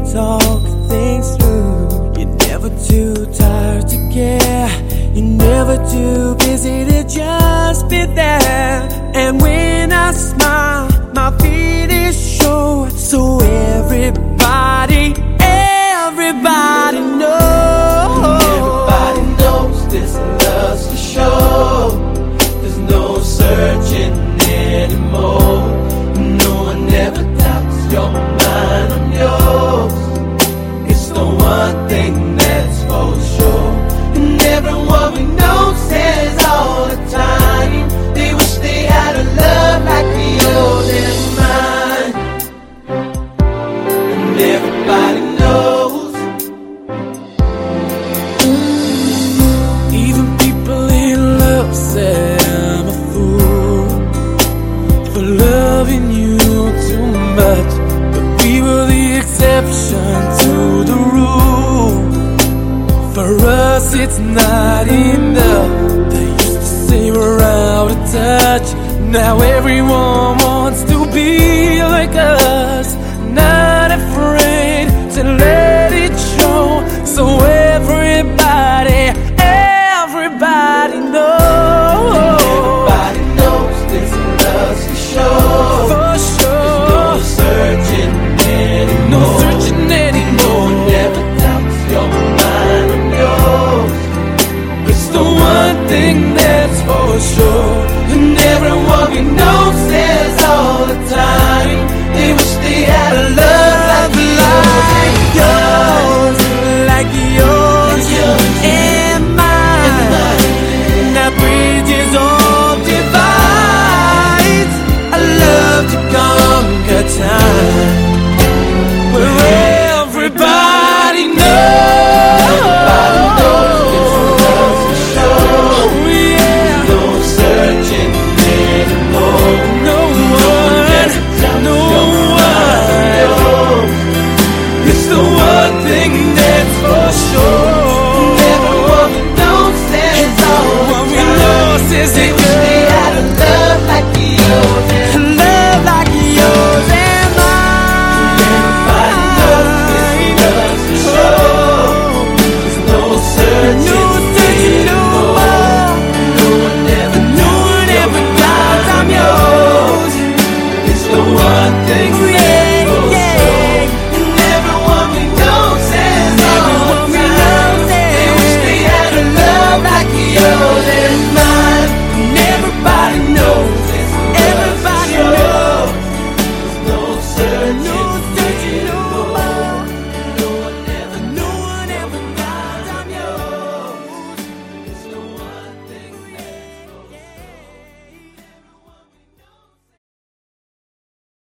talk things through. You're never too tired to care. You're never too busy to just be there. And when I smile, my feelings show. So everybody knows. Everybody knows this love's for sure. There's no searching anymore. No one ever doubts your mind on yours. It's the one thing that's for sure. And everyone we know says all the time they wish they had a love like yours and mine. And everybody knows. Even people in love say I'm a fool for loving you too much. But we were the exception to the rule. For us it's not enough. They used to say we're out of touch. Now everyone wants to be like us.